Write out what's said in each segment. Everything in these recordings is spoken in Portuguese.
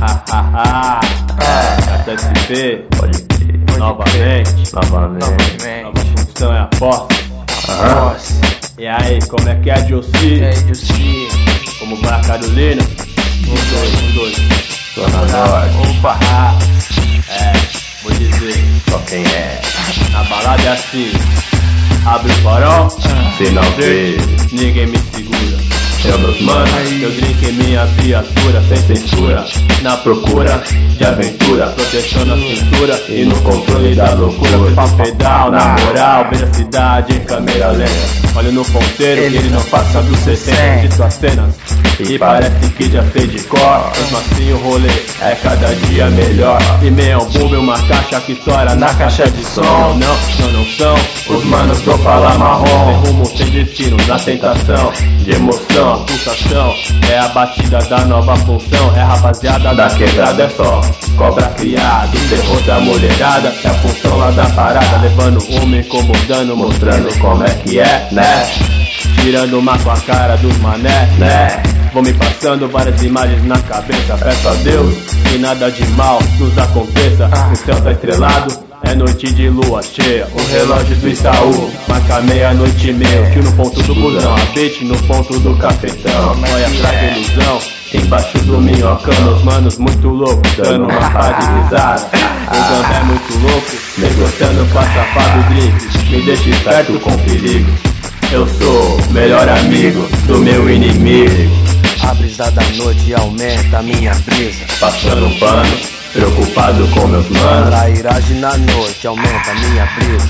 JSP, Pode crer. novamente. Nova função é a posse. E aí, como é que é, Josi? Como vai a Carolina? Um, dois. Zona Norte. Opa! Vou dizer, Só quem é. na balada é assim. Abre o farol, Sinal verde. ninguém me segura. Eu meus manos. Eu drink em minha viatura, sem censura. Na procura de aventura, proteção na cintura e no controle da loucura. Faz pedal, na moral, beira a cidade em câmera lenta. Olho no ponteiro, ele não passa dos 60 de suas cenas. E parece que já fez de cor. Mesmo assim o rolê é cada dia melhor. E meio um boom, uma caixa que estoura na caixa de som. Não são os manos pro falar marrom. Sem rumo, sem destino, na tentação de emoção. A pulsação é a batida da nova função. É a rapaziada da quebrada, é só cobra criada. O terror da mulherada é a função lá da parada. Levando uma, incomodando, mostrando como é que é, né? Tirando uma com a cara dos mané, né? Vou me passando várias imagens na cabeça. Peço a Deus que nada de mal nos aconteça. O céu tá estrelado, é noite de lua cheia. O relógio do Itaú marca meia-noite e meia. Que no ponto do busão, a beat no ponto do cafetão. Olha pra ilusão, embaixo do minhocão. Meus manos muito loucos, dando uma pá de risada. O gambé é muito louco, negociando com a safado drink. Me deixa esperto com perigo. Eu sou o melhor amigo do meu inimigo. A brisa da noite aumenta a minha brisa. Passando um pano, preocupado com meus manos. Trairagem na noite aumenta a minha brisa.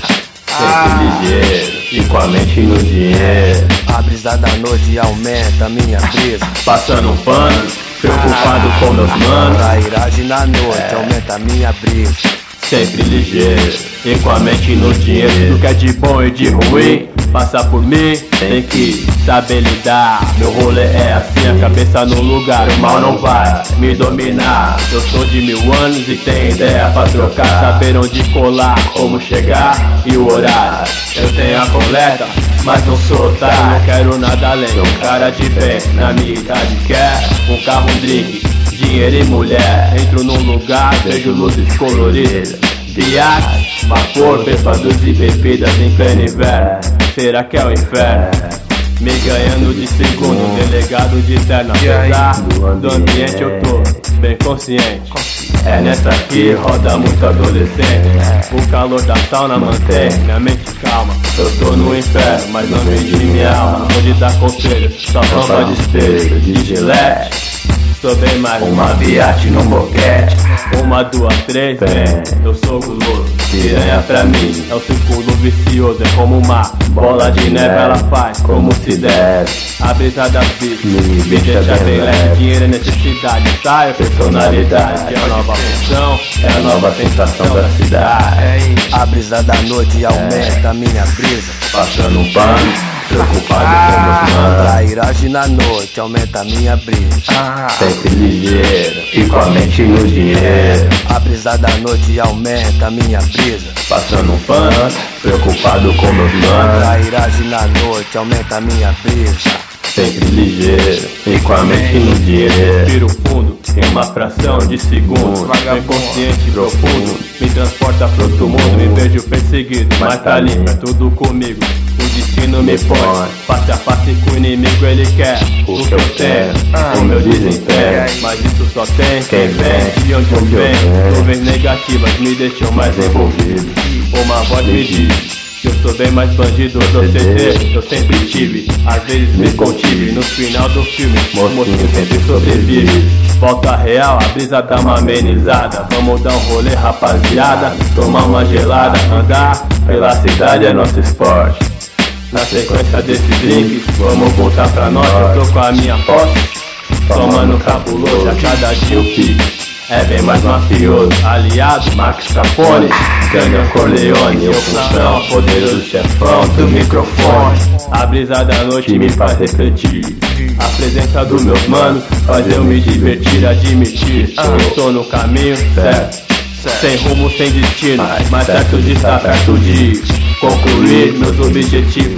Sempre ligeiro e com a mente no dinheiro. A brisa da noite aumenta a minha brisa. Passando um pano, preocupado com meus manos. Trairagem na noite aumenta a minha brisa. Sempre ligeiro e com a mente no dinheiro. Tudo que é de bom e de ruim passa por mim, tem que saber lidar. Meu rolê é assim, a cabeça no lugar. O mal não vai me dominar. Eu sou de 1000 anos e tenho ideia pra trocar. Saber onde colar, como chegar e o horário. Eu tenho a coleta, mas não sou otário. Não quero nada além, um cara de bem na minha idade quer um carro, um drink, dinheiro e mulher. Entro num lugar, vejo luzes coloridas, viagens, vapor, bêbados e bebidas em pleno inverno. Será que é o inferno? Me ganhando de segundo, delegado de terno. Apesar do ambiente eu tô bem consciente. É nessa que roda muito adolescente. O calor da sauna mantém minha mente calma. Eu tô no inferno, mas não vendi minha alma. Onde dá conselho, só roupa de espelho, de gilete. Sou bem mais uma viate num boquete. 1, 2, 3, vem, eu sou guloso. Piranha pra mim é o círculo vicioso. É como uma bola de neve, ela faz como se deve. A brisa das bichas me deixa bem leve. Dinheiro é necessidade, sai personalidade. É a nova função, é a nova sensação da cidade. A brisa da noite aumenta a minha brisa. Passando um pano, preocupado com meus manos. Trairagem na noite aumenta a minha brisa. Sempre ligeiro e com a mente no dinheiro. A brisa da noite aumenta a minha brisa. Passando um pano, preocupado com meus manos. Trairagem na noite aumenta a minha brisa. Sempre ligeiro e com a mente no dinheiro. Respiro fundo em uma fração de segundo. Meu inconsciente profundo me transporta pro outro mundo. Me vejo perseguido, mas tá limpo, é tudo comigo. O destino me põe face a face com o inimigo. Ele quer o que eu tenho, o meu desempenho. Mas isso só tem quem vem de onde eu venho. Nuvens negativas me deixam mais envolvido. Uma voz me diz que eu sou bem mais bandido do CD, eu sempre tive. Às vezes me contive, no final do filme mocinho sempre sobrevive. Volta real, a brisa dá uma amenizada. Vamos dar um rolê, rapaziada, tomar uma gelada. Andar pela cidade é nosso esporte. Na sequência desse drink, vamos voltar pra nós. Eu tô com a minha posse, tomando cabuloso. A cada dia o pique é bem mais mafioso. Aliado, Max Capone, Daniel Corleone. Eu função, poderoso chefão do microfone. A brisa da noite me faz refletir. A presença dos meus manos faz eu me divertir. Admitir, eu tô no caminho certo. Sem rumo, sem destino, mas certo de estar perto de concluir meus objetivos.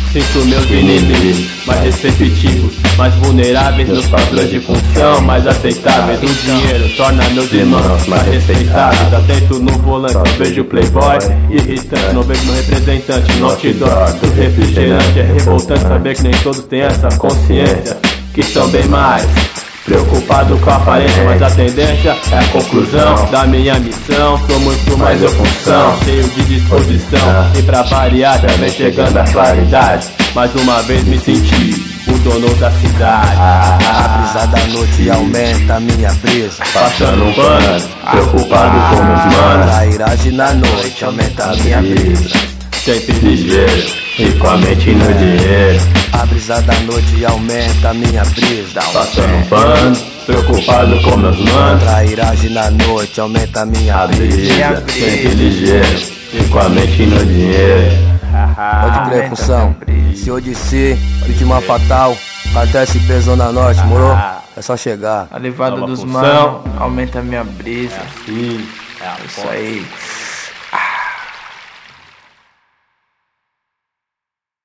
Sinto meus inimigos mais receptivos, mais vulneráveis, meus padrões de função mais aceitáveis. O dinheiro torna meus irmãos mais respeitados. Atento no volante, eu vejo playboy irritante, não vejo meu representante no outdoor do refrigerante. É revoltante saber que nem todos têm essa consciência, que estão bem mais preocupado com a aparência, mas a tendência é a conclusão da minha missão. Sou muito mais eu função, cheio de disposição, e pra variar também chegando à claridade. Mais uma vez me senti o dono da cidade. A brisa da noite aumenta a minha brisa. Passando um pano, preocupado com meus manos. A iragem na noite aumenta a minha brisa. Sempre ligeiro e com a mente no dinheiro. A brisa da noite aumenta a minha brisa. Passando um pano, preocupado com meus manos. A iragem na noite aumenta a minha brisa. Sempre ligeiro e com a mente no dinheiro. Pode crer, função. Se Odyssey, Vítima Fatal, Cartel SP Zona Norte, moro? É só chegar. A levada Nova dos função. manos aumenta a minha brisa. Sim, Isso aí.